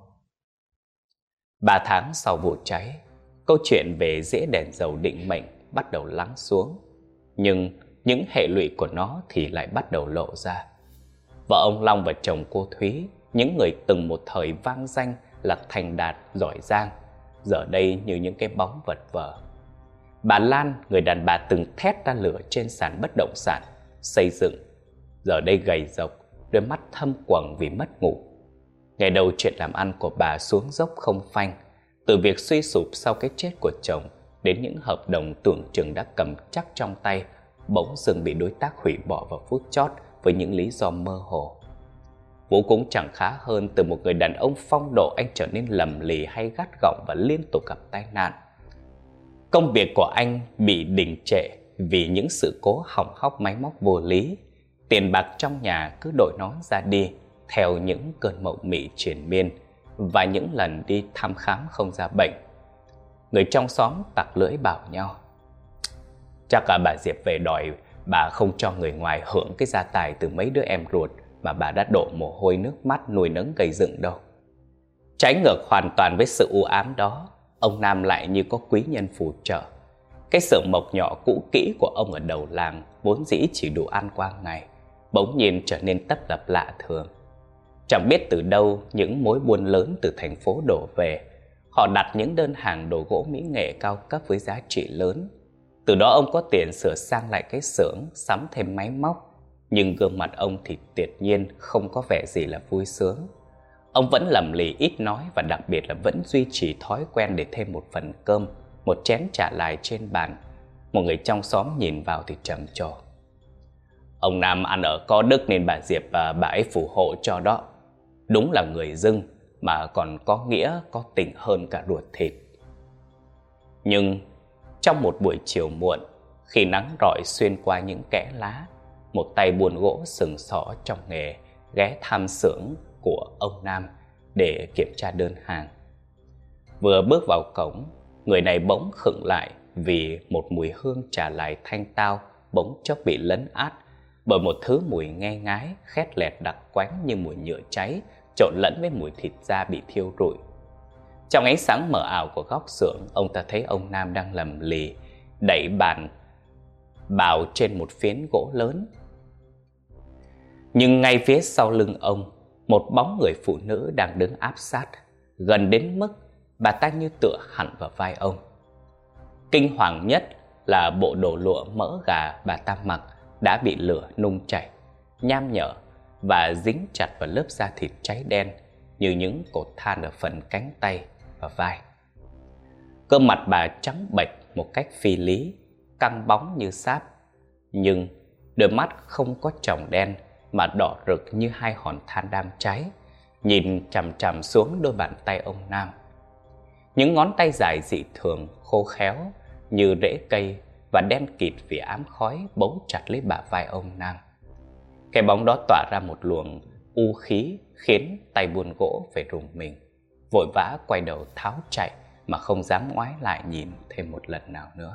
Ba tháng sau vụ cháy, câu chuyện về dĩa đèn dầu định mệnh bắt đầu lắng xuống. Nhưng những hệ lụy của nó thì lại bắt đầu lộ ra. Vợ ông Long và chồng cô Thúy, những người từng một thời vang danh là thành đạt, giỏi giang, giờ đây như những cái bóng vật vờ. Bà Lan, người đàn bà từng thét ra lửa trên sàn bất động sản xây dựng, giờ đây gầy rộc, đôi mắt thâm quầng vì mất ngủ. Ngày đầu chuyện làm ăn của bà xuống dốc không phanh, từ việc suy sụp sau cái chết của chồng đến những hợp đồng tưởng chừng đã cầm chắc trong tay bỗng dưng bị đối tác hủy bỏ vào phút chót với những lý do mơ hồ. Vũ cũng chẳng khá hơn, từ một người đàn ông phong độ anh trở nên lầm lì hay gắt gỏng và liên tục gặp tai nạn. Công việc của anh bị đình trệ vì những sự cố hỏng hóc máy móc vô lý. Tiền bạc trong nhà cứ đội nón ra đi theo những cơn mộng mị triền miên và những lần đi thăm khám không ra bệnh. Người trong xóm tặc lưỡi bảo nhau: "Chắc cả bà Diệp về đòi bà không cho người ngoài hưởng cái gia tài từ mấy đứa em ruột mà bà đã đổ mồ hôi nước mắt nuôi nấng gây dựng đâu." Trái ngược hoàn toàn với sự u ám đó, ông Nam lại như có quý nhân phù trợ. Cái xưởng mộc nhỏ cũ kỹ của ông ở đầu làng vốn dĩ chỉ đủ ăn qua ngày, bỗng nhiên trở nên tấp nập lạ thường. Chẳng biết từ đâu những mối buôn lớn từ thành phố đổ về. Họ đặt những đơn hàng đồ gỗ mỹ nghệ cao cấp với giá trị lớn. Từ đó ông có tiền sửa sang lại cái xưởng, sắm thêm máy móc. Nhưng gương mặt ông thì tuyệt nhiên không có vẻ gì là vui sướng. Ông vẫn lầm lì ít nói và đặc biệt là vẫn duy trì thói quen để thêm một phần cơm, một chén trà lại trên bàn. Một người trong xóm nhìn vào thì trầm trồ: "Ông Nam ăn ở có đức nên bà Diệp và bà ấy phù hộ cho đó. Đúng là người dưng mà còn có nghĩa, có tình hơn cả ruột thịt." Nhưng trong một buổi chiều muộn, khi nắng rọi xuyên qua những kẽ lá, một tay buôn gỗ sừng sỏ trong nghề ghé thăm xưởng của ông Nam để kiểm tra đơn hàng. Vừa bước vào cổng, người này bỗng khựng lại vì một mùi hương trà lại thanh tao bỗng chốc bị lấn át bởi một thứ mùi ngai ngái, khét lẹt đặc quánh như mùi nhựa cháy trộn lẫn với mùi thịt da bị thiêu rụi. Trong ánh sáng mờ ảo của góc xưởng, ông ta thấy ông Nam đang lầm lì đẩy bàn bào trên một phiến gỗ lớn. Nhưng ngay phía sau lưng ông, một bóng người phụ nữ đang đứng áp sát, gần đến mức bà ta như tựa hẳn vào vai ông. Kinh hoàng nhất là bộ đồ lụa mỡ gà bà ta mặc đã bị lửa nung chảy, nham nhở và dính chặt vào lớp da thịt cháy đen như những cột than ở phần cánh tay và vai. Cơ mặt bà trắng bệch một cách phi lý, căng bóng như sáp, nhưng đôi mắt không có tròng đen mà đỏ rực như hai hòn than đang cháy, nhìn chằm chằm xuống đôi bàn tay ông Nam. Những ngón tay dài dị thường, khô khéo như rễ cây và đen kịt vì ám khói bấu chặt lấy bả vai ông Nam. Cái bóng đó tỏa ra một luồng u khí khiến tay buôn gỗ phải rùng mình, vội vã quay đầu tháo chạy mà không dám ngoái lại nhìn thêm một lần nào nữa.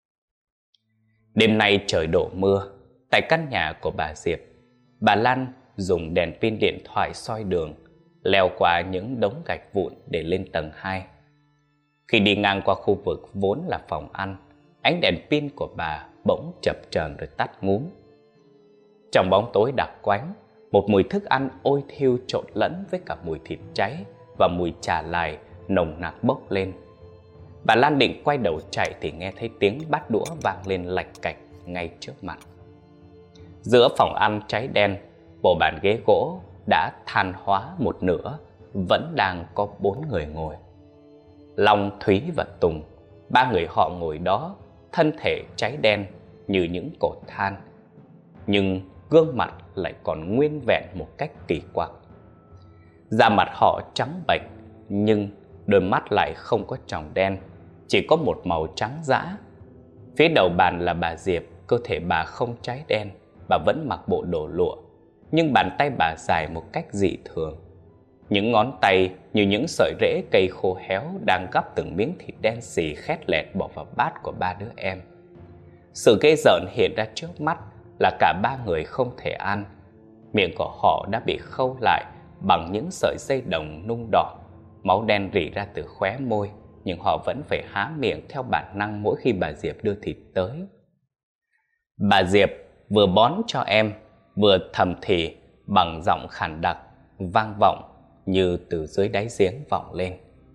Đêm nay trời đổ mưa. Tại căn nhà của bà Diệp, bà Lan dùng đèn pin điện thoại soi đường, leo qua những đống gạch vụn để lên tầng hai. Khi đi ngang qua khu vực vốn là phòng ăn, ánh đèn pin của bà bỗng chập chờn rồi tắt ngúm. Trong bóng tối đặc quánh, một mùi thức ăn ôi thiêu trộn lẫn với cả mùi thịt cháy và mùi trà lài nồng nặc bốc lên. Bà Lan định quay đầu chạy thì nghe thấy tiếng bát đũa vang lên lạch cạch ngay trước mặt. Giữa phòng ăn cháy đen, bộ bàn ghế gỗ đã than hóa một nửa, vẫn đang có bốn người ngồi. Long, Thúy và Tùng, ba người họ ngồi đó, thân thể cháy đen như những cột than, nhưng gương mặt lại còn nguyên vẹn một cách kỳ quặc. Da mặt họ trắng bệch, nhưng đôi mắt lại không có tròng đen, chỉ có một màu trắng dã. Phía đầu bàn là bà Diệp, cơ thể bà không cháy đen, bà vẫn mặc bộ đồ lụa, nhưng bàn tay bà dài một cách dị thường. Những ngón tay như những sợi rễ cây khô héo đang gắp từng miếng thịt đen xì khét lẹt bỏ vào bát của ba đứa em. Sự ghê rợn hiện ra trước mắt là cả ba người không thể ăn. Miệng của họ đã bị khâu lại bằng những sợi dây đồng nung đỏ, máu đen rỉ ra từ khóe môi, nhưng họ vẫn phải há miệng theo bản năng mỗi khi bà Diệp đưa thịt tới. Bà Diệp vừa bón cho em, vừa thầm thì bằng giọng khàn đặc, vang vọng như từ dưới đáy giếng vọng lên: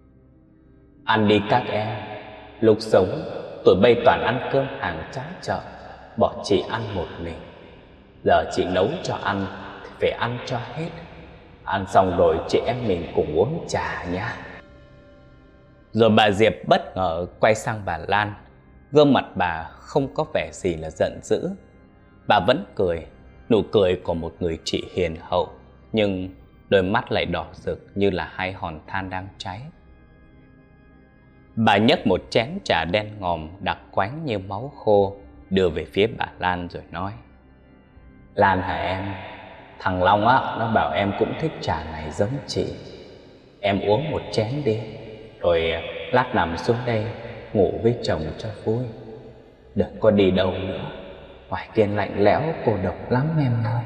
"Ăn đi các em, lúc sống tụi bay toàn ăn cơm hàng trá chợ, bỏ chị ăn một mình. Giờ chị nấu cho ăn thì phải ăn cho hết. Ăn xong rồi chị em mình cùng uống trà nha." Rồi bà Diệp bất ngờ quay sang bà Lan. Gương mặt bà không có vẻ gì là giận dữ. Bà vẫn cười, nụ cười của một người chị hiền hậu, nhưng đôi mắt lại đỏ rực như là hai hòn than đang cháy. Bà nhấc một chén trà đen ngòm đặc quánh như máu khô đưa về phía bà Lan rồi nói: "Lan hả em? Thằng Long á, nó bảo em cũng thích trà này giống chị. Em uống một chén đi, rồi lát nằm xuống đây ngủ với chồng cho vui. Đừng có đi đâu nữa, ngoài kia lạnh lẽo cô độc lắm em ơi."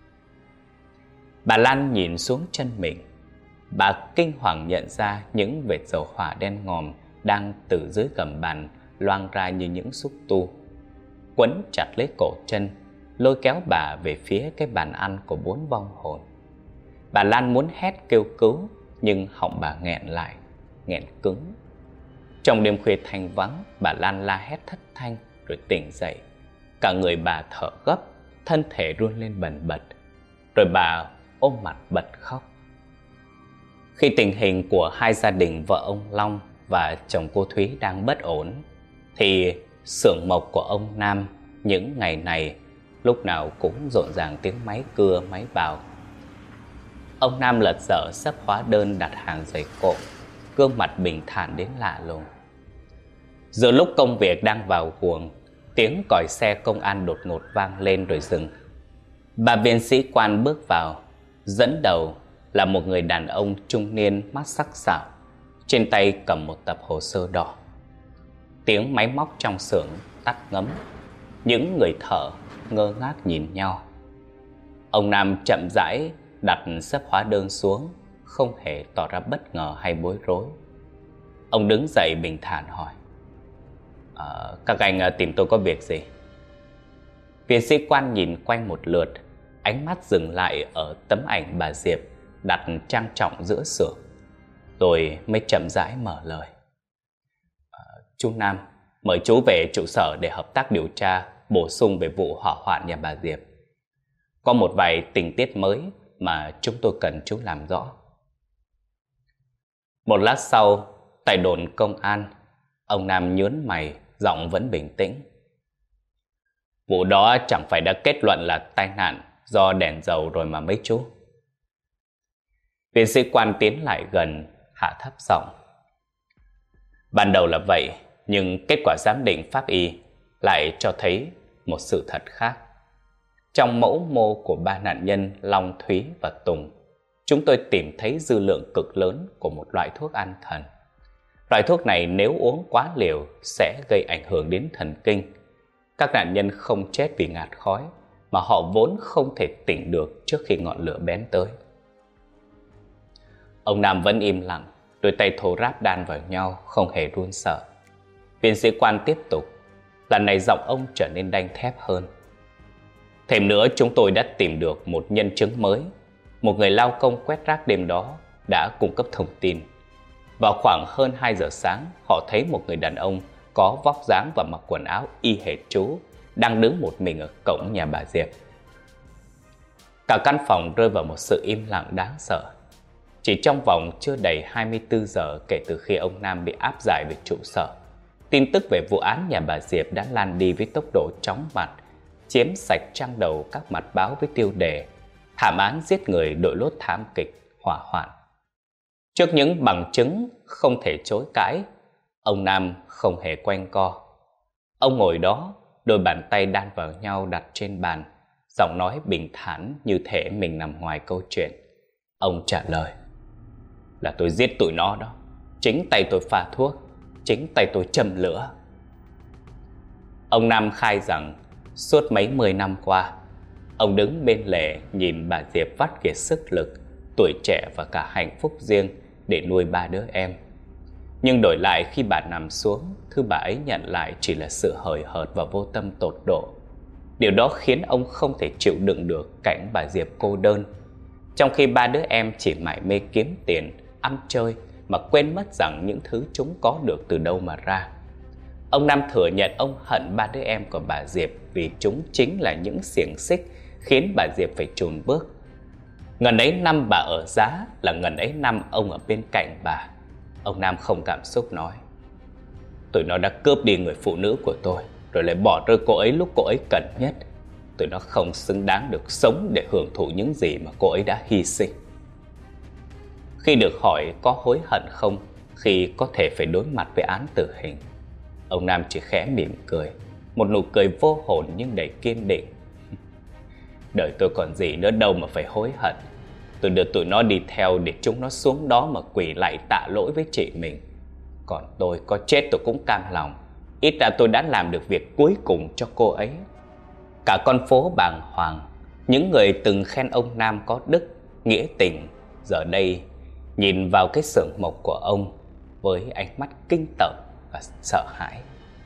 Bà Lan nhìn xuống chân mình. Bà kinh hoàng nhận ra những vệt dầu hỏa đen ngòm đang từ dưới gầm bàn loang ra như những xúc tu, quấn chặt lấy cổ chân, lôi kéo bà về phía cái bàn ăn của bốn vong hồn. Bà Lan muốn hét kêu cứu, nhưng họng bà nghẹn lại, nghẹn cứng. Trong đêm khuya thanh vắng, bà Lan la hét thất thanh rồi tỉnh dậy. Cả người bà thở gấp, thân thể run lên bần bật, rồi bà ôm mặt bật khóc. Khi tình hình của hai gia đình vợ ông Long và chồng cô Thúy đang bất ổn, thì xưởng mộc của ông Nam những ngày này lúc nào cũng rộn ràng tiếng máy cưa máy bào. Ông Nam lật dở xấp hóa đơn đặt hàng giày cộm, gương mặt bình thản đến lạ lùng. Giữa lúc công việc đang vào guồng, tiếng còi xe công an đột ngột vang lên rồi dừng. Bà viên sĩ quan bước vào, dẫn đầu là một người đàn ông trung niên mắt sắc sảo, trên tay cầm một tập hồ sơ đỏ. Tiếng máy móc trong xưởng tắt ngấm, những người thợ ngơ ngác nhìn nhau. Ông Nam chậm rãi đặt xấp hóa đơn xuống, không hề tỏ ra bất ngờ hay bối rối. Ông đứng dậy bình thản hỏi: à, các anh tìm tôi có việc gì? Viên sĩ quan nhìn quanh một lượt, ánh mắt dừng lại ở tấm ảnh bà Diệp đặt trang trọng giữa xưởng, rồi mới chậm rãi mở lời. à, Chú Nam, mời chú về trụ sở để hợp tác điều tra bổ sung về vụ hỏa hoạn nhà bà Diệp. Có một vài tình tiết mới mà chúng tôi cần chú làm rõ. Một lát sau, tại đồn công an, ông Nam nhớn mày, giọng vẫn bình tĩnh. Vụ đó chẳng phải đã kết luận là tai nạn do đèn dầu rồi mà mấy chú? Viên sĩ quan tiến lại gần, hạ thấp giọng. Ban đầu là vậy, nhưng kết quả giám định pháp y lại cho thấy một sự thật khác. Trong mẫu mô của ba nạn nhân Long, Thúy và Tùng, chúng tôi tìm thấy dư lượng cực lớn của một loại thuốc an thần. Loại thuốc này nếu uống quá liều sẽ gây ảnh hưởng đến thần kinh. Các nạn nhân không chết vì ngạt khói, mà họ vốn không thể tỉnh được trước khi ngọn lửa bén tới. Ông Nam vẫn im lặng, đôi tay thô ráp đan vào nhau, không hề run sợ. Viên sĩ quan tiếp tục, lần này giọng ông trở nên đanh thép hơn. Thêm nữa, chúng tôi đã tìm được một nhân chứng mới. Một người lao công quét rác đêm đó đã cung cấp thông tin. Vào khoảng hơn hai giờ sáng, họ thấy một người đàn ông có vóc dáng và mặc quần áo y hệt chú đang đứng một mình ở cổng nhà bà Diệp. Cả căn phòng rơi vào một sự im lặng đáng sợ. Chỉ trong vòng chưa đầy hai mươi tư giờ kể từ khi ông Nam bị áp giải về trụ sở, tin tức về vụ án nhà bà Diệp đã lan đi với tốc độ chóng mặt, chiếm sạch trang đầu các mặt báo với tiêu đề thảm án giết người đội lốt thảm kịch hỏa hoạn. Trước những bằng chứng không thể chối cãi, ông Nam không hề quanh co. Ông ngồi đó, đôi bàn tay đan vào nhau đặt trên bàn, giọng nói bình thản như thể mình nằm ngoài câu chuyện. Ông trả lời: là tôi giết tụi nó đó. Chính tay tôi pha thuốc, chính tay tôi châm lửa. Ông Nam khai rằng suốt mấy mươi năm qua, ông đứng bên lề nhìn bà Diệp vắt kiệt sức lực, tuổi trẻ và cả hạnh phúc riêng để nuôi ba đứa em. Nhưng đổi lại khi bà nằm xuống, thứ bà ấy nhận lại chỉ là sự hời hợt và vô tâm tột độ. Điều đó khiến ông không thể chịu đựng được cảnh bà Diệp cô đơn, trong khi ba đứa em chỉ mải mê kiếm tiền, ăn chơi mà quên mất rằng những thứ chúng có được từ đâu mà ra. Ông Nam thừa nhận ông hận ba đứa em của bà Diệp vì chúng chính là những xiềng xích khiến bà Diệp phải chùn bước. Ngần ấy năm bà ở giá là ngần ấy năm ông ở bên cạnh bà. Ông Nam không cảm xúc nói: tụi nó đã cướp đi người phụ nữ của tôi, rồi lại bỏ rơi cô ấy lúc cô ấy cần nhất. Tụi nó không xứng đáng được sống để hưởng thụ những gì mà cô ấy đã hy sinh. Khi được hỏi có hối hận không khi có thể phải đối mặt với án tử hình, ông Nam chỉ khẽ mỉm cười, một nụ cười vô hồn nhưng đầy kiên định. Đời tôi còn gì nữa đâu mà phải hối hận. Tôi đưa tụi nó đi theo để chúng nó xuống đó mà quỳ lại tạ lỗi với chị mình. Còn tôi có chết tôi cũng cam lòng. Ít ra tôi đã làm được việc cuối cùng cho cô ấy. Cả con phố bàng hoàng, những người từng khen ông Nam có đức, nghĩa tình, giờ đây nhìn vào cái xưởng mộc của ông với ánh mắt kinh tởm và sợ hãi.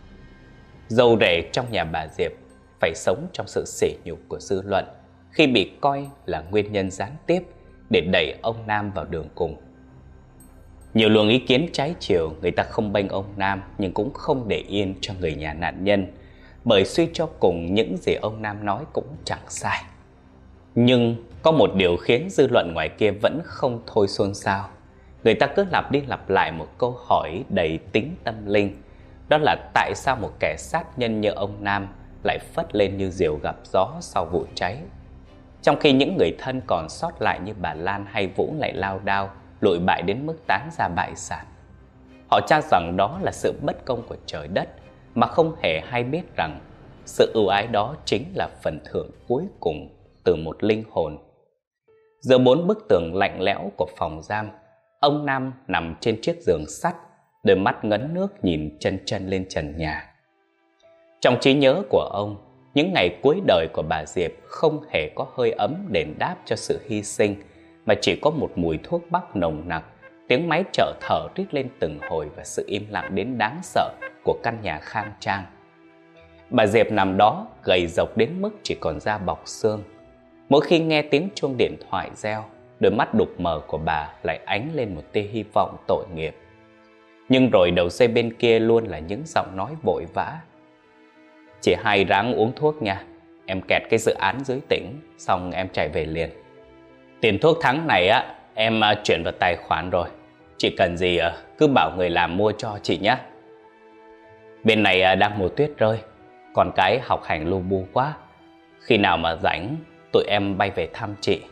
Dâu rể trong nhà bà Diệp phải sống trong sự sỉ nhục của dư luận khi bị coi là nguyên nhân gián tiếp để đẩy ông Nam vào đường cùng. Nhiều luồng ý kiến trái chiều, người ta không bênh ông Nam nhưng cũng không để yên cho người nhà nạn nhân, bởi suy cho cùng những gì ông Nam nói cũng chẳng sai. Nhưng có một điều khiến dư luận ngoài kia vẫn không thôi xôn xao. người ta cứ lặp đi lặp lại một câu hỏi đầy tính tâm linh. Đó là tại sao một kẻ sát nhân như ông Nam lại phất lên như diều gặp gió sau vụ cháy, trong khi những người thân còn sót lại như bà Lan hay Vũ lại lao đao, lụi bại đến mức tán ra bại sản. Họ cho rằng đó là sự bất công của trời đất, mà không hề hay biết rằng sự ưu ái đó chính là phần thưởng cuối cùng từ một linh hồn. Giữa bốn bức tường lạnh lẽo của phòng giam, ông Nam nằm trên chiếc giường sắt, đôi mắt ngấn nước nhìn chân chân lên trần nhà. Trong trí nhớ của ông, những ngày cuối đời của bà Diệp không hề có hơi ấm đền đáp cho sự hy sinh, mà chỉ có một mùi thuốc bắc nồng nặc, tiếng máy trợ thở rít lên từng hồi và sự im lặng đến đáng sợ của căn nhà khang trang. Bà Diệp nằm đó gầy rộc đến mức chỉ còn da bọc xương. Mỗi khi nghe tiếng chuông điện thoại reo, đôi mắt đục mờ của bà lại ánh lên một tia hy vọng tội nghiệp. Nhưng rồi đầu dây bên kia luôn là những giọng nói vội vã: "Chị hai ráng uống thuốc nha, em kẹt cái dự án dưới tỉnh, xong em chạy về liền. Tiền thuốc tháng này á, em chuyển vào tài khoản rồi. Chị cần gì cứ bảo người làm mua cho chị nhé. Bên này đang mùa tuyết rơi, con cái học hành lu bu quá. Khi nào mà rảnh, tụi em bay về thăm chị."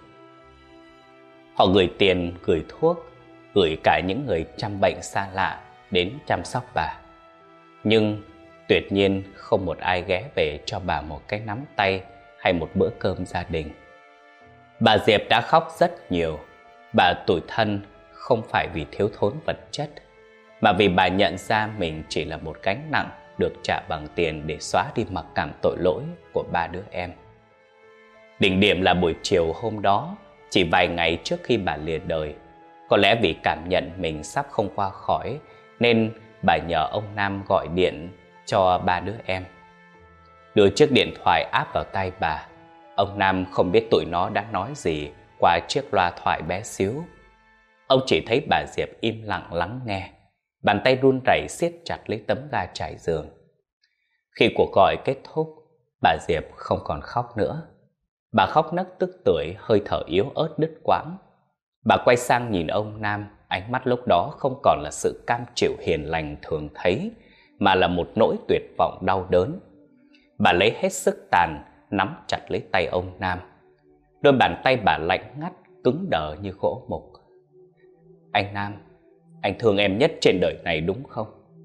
Họ gửi tiền, gửi thuốc, gửi cả những người chăm bệnh xa lạ đến chăm sóc bà. Nhưng tuyệt nhiên không một ai ghé về cho bà một cái nắm tay hay một bữa cơm gia đình. Bà Diệp đã khóc rất nhiều. Bà tủi thân không phải vì thiếu thốn vật chất, mà vì bà nhận ra mình chỉ là một gánh nặng được trả bằng tiền để xóa đi mặc cảm tội lỗi của ba đứa em. Đỉnh điểm là buổi chiều hôm đó, chỉ vài ngày trước khi bà lìa đời. Có lẽ vì cảm nhận mình sắp không qua khỏi, nên bà nhờ ông Nam gọi điện cho ba đứa em. Đưa chiếc điện thoại áp vào tay bà, ông Nam không biết tụi nó đã nói gì qua chiếc loa thoại bé xíu. Ông chỉ thấy bà Diệp im lặng lắng nghe, bàn tay run rẩy siết chặt lấy tấm ga trải giường. Khi cuộc gọi kết thúc, bà Diệp không còn khóc nữa. Bà khóc nấc tức tưởi, hơi thở yếu ớt đứt quãng. Bà quay sang nhìn ông Nam, ánh mắt lúc đó không còn là sự cam chịu hiền lành thường thấy, mà là một nỗi tuyệt vọng đau đớn. Bà lấy hết sức tàn, nắm chặt lấy tay ông Nam. Đôi bàn tay bà lạnh ngắt, cứng đờ như gỗ mục. "Anh Nam, anh thương em nhất trên đời này đúng không?"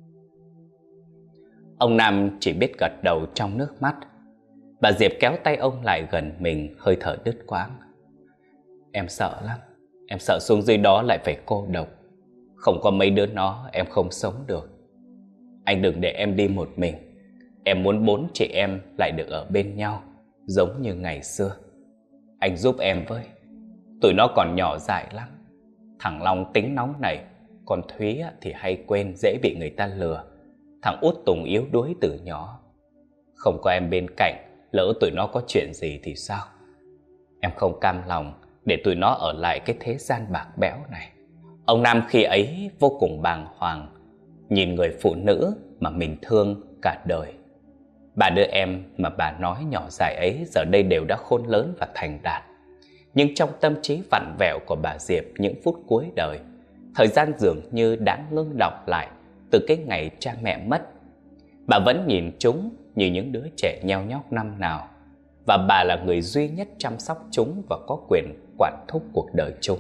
Ông Nam chỉ biết gật đầu trong nước mắt. Bà Diệp kéo tay ông lại gần mình, hơi thở đứt quãng. "Em sợ lắm, em sợ xuống dưới đó lại phải cô độc. Không có mấy đứa nó em không sống được. Anh đừng để em đi một mình. Em muốn bốn chị em lại được ở bên nhau, giống như ngày xưa. Anh giúp em với. Tụi nó còn nhỏ dại lắm. Thằng Long tính nóng này, còn Thúy thì hay quên, dễ bị người ta lừa. Thằng Út Tùng yếu đuối từ nhỏ. Không có em bên cạnh, lỡ tụi nó có chuyện gì thì sao? Em không cam lòng để tụi nó ở lại cái thế gian bạc bẽo này." Ông Nam khi ấy vô cùng bàng hoàng, nhìn người phụ nữ mà mình thương cả đời. Ba đứa em mà bà nói nhỏ dại ấy giờ đây đều đã khôn lớn và thành đạt. Nhưng trong tâm trí vặn vẹo của bà Diệp những phút cuối đời, thời gian dường như đã ngưng đọng lại từ cái ngày cha mẹ mất. Bà vẫn nhìn chúng như những đứa trẻ nheo nhóc năm nào, và bà là người duy nhất chăm sóc chúng và có quyền quản thúc cuộc đời chúng.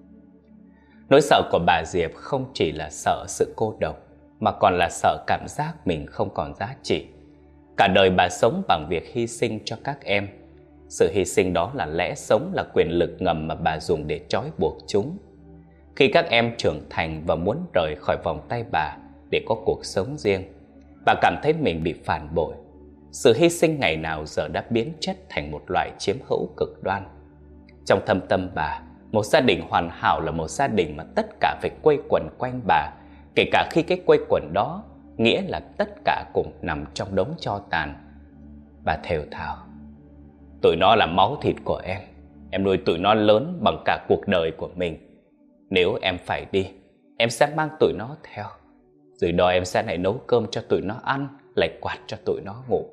Nỗi sợ của bà Diệp không chỉ là sợ sự cô độc, mà còn là sợ cảm giác mình không còn giá trị. Cả đời bà sống bằng việc hy sinh cho các em. Sự hy sinh đó là lẽ sống, là quyền lực ngầm mà bà dùng để trói buộc chúng. Khi các em trưởng thành và muốn rời khỏi vòng tay bà để có cuộc sống riêng, bà cảm thấy mình bị phản bội. Sự hy sinh ngày nào giờ đã biến chất thành một loại chiếm hữu cực đoan. Trong thâm tâm bà, một gia đình hoàn hảo là một gia đình mà tất cả phải quây quần quanh bà, kể cả khi cái quây quần đó nghĩa là tất cả cùng nằm trong đống tro tàn. Bà thều thào: "Tụi nó là máu thịt của em. Em nuôi tụi nó lớn bằng cả cuộc đời của mình. Nếu em phải đi, em sẽ mang tụi nó theo. Rồi đó em sẽ lại nấu cơm cho tụi nó ăn, lại quạt cho tụi nó ngủ."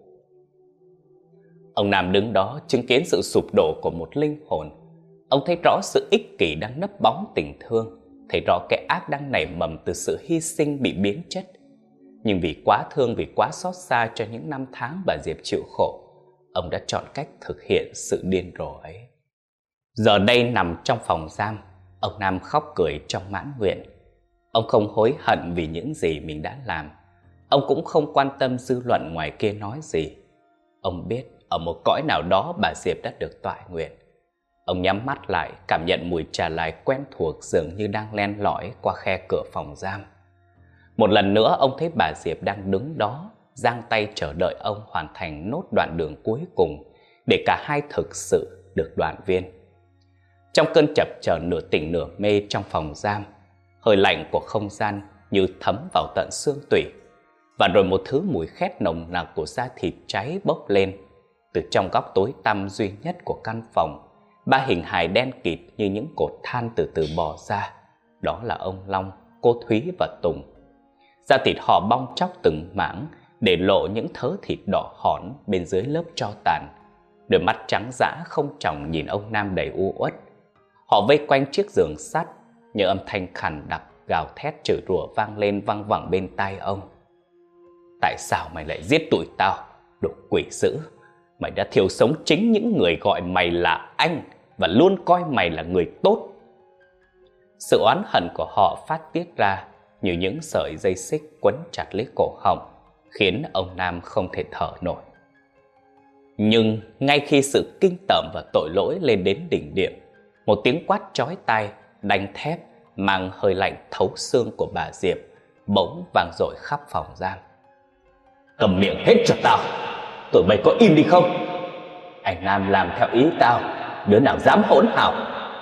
Ông Nam đứng đó chứng kiến sự sụp đổ của một linh hồn. Ông thấy rõ sự ích kỷ đang nấp bóng tình thương, thấy rõ cái ác đang nảy mầm từ sự hy sinh bị biến chất. Nhưng vì quá thương, vì quá xót xa cho những năm tháng bà Diệp chịu khổ, ông đã chọn cách thực hiện sự điên rồ ấy. Giờ đây nằm trong phòng giam, ông Nam khóc cười trong mãn nguyện. Ông không hối hận vì những gì mình đã làm. Ông cũng không quan tâm dư luận ngoài kia nói gì. Ông biết ở một cõi nào đó bà Diệp đã được tọa nguyện. Ông nhắm mắt lại, cảm nhận mùi trà lai quen thuộc dường như đang len lỏi qua khe cửa phòng giam. Một lần nữa ông thấy bà Diệp đang đứng đó, giang tay chờ đợi ông hoàn thành nốt đoạn đường cuối cùng để cả hai thực sự được đoàn viên. Trong cơn chập chờn nửa tỉnh nửa mê trong phòng giam, hơi lạnh của không gian như thấm vào tận xương tủy, và rồi một thứ mùi khét nồng nặc của da thịt cháy bốc lên. Từ trong góc tối tăm duy nhất của căn phòng, ba hình hài đen kịt như những cột than từ từ bò ra. Đó là ông Long, cô Thúy và Tùng. Da thịt họ bong chóc từng mảng, để lộ những thớ thịt đỏ hỏn bên dưới lớp tro tàn. Đôi mắt trắng dã không tròng nhìn ông Nam đầy u uất. Họ vây quanh chiếc giường sắt, những âm thanh khàn đặc gào thét chửi rủa vang lên văng vẳng bên tai ông. Tại sao mày lại giết tụi tao, đồ quỷ dữ? Mày đã thiêu sống chính những người gọi mày là anh và luôn coi mày là người tốt. Sự oán hận của họ phát tiết ra như những sợi dây xích quấn chặt lấy cổ họng, khiến ông Nam không thể thở nổi. Nhưng ngay khi sự kinh tởm và tội lỗi lên đến đỉnh điểm, một tiếng quát chói tai, đanh thép, mang hơi lạnh thấu xương của bà Diệp bỗng vang dội khắp phòng giam. Cầm miệng hết cho tao, tụi mày có im đi không? Anh Nam làm theo ý tao, đứa nào dám hỗn hào.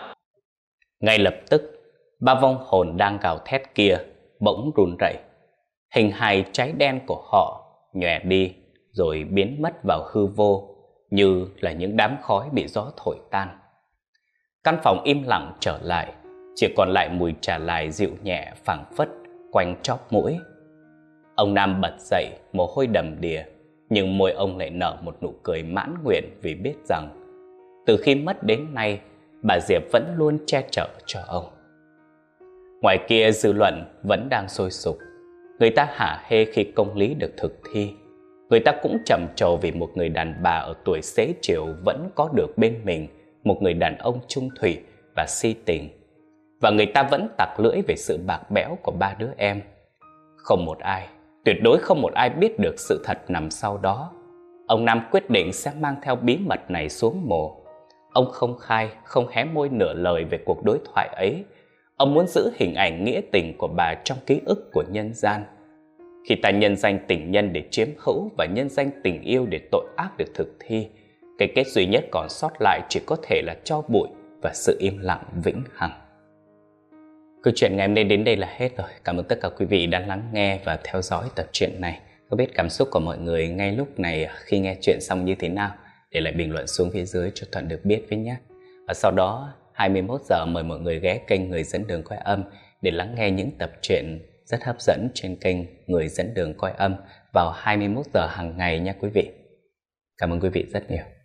Ngay lập tức, ba vong hồn đang gào thét kia bỗng run rẩy. Hình hài cháy đen của họ nhòe đi rồi biến mất vào hư vô, như là những đám khói bị gió thổi tan. Căn phòng im lặng trở lại, chỉ còn lại mùi trà lai dịu nhẹ phảng phất quanh chóp mũi. Ông Nam bật dậy, mồ hôi đầm đìa, nhưng môi ông lại nở một nụ cười mãn nguyện vì biết rằng từ khi mất đến nay, bà Diệp vẫn luôn che chở cho ông. Ngoài kia dư luận vẫn đang sôi sục. Người ta hả hê khi công lý được thực thi. Người ta cũng trầm trồ vì một người đàn bà ở tuổi xế chiều vẫn có được bên mình một người đàn ông trung thủy và si tình. Và người ta vẫn tặc lưỡi về sự bạc bẽo của ba đứa em. Không một ai, tuyệt đối không một ai biết được sự thật nằm sau đó. Ông Nam quyết định sẽ mang theo bí mật này xuống mồ. Ông không khai, không hé môi nửa lời về cuộc đối thoại ấy. Ông muốn giữ hình ảnh nghĩa tình của bà trong ký ức của nhân gian. Khi ta nhân danh tình nhân để chiếm hữu và nhân danh tình yêu để tội ác được thực thi, cái kết duy nhất còn sót lại chỉ có thể là tro bụi và sự im lặng vĩnh hằng. Câu chuyện ngày hôm nay đến đây là hết rồi. Cảm ơn tất cả quý vị đã lắng nghe và theo dõi tập truyện này. Không biết cảm xúc của mọi người ngay lúc này khi nghe chuyện xong như thế nào? Để lại bình luận xuống phía dưới cho Thuận được biết với nhé. Và sau đó hai mươi mốt giờ mời mọi người ghé kênh Người Dẫn Đường Coi Âm để lắng nghe những tập truyện rất hấp dẫn trên kênh Người Dẫn Đường Coi Âm vào hai mươi mốt giờ hàng ngày nha quý vị. Cảm ơn quý vị rất nhiều.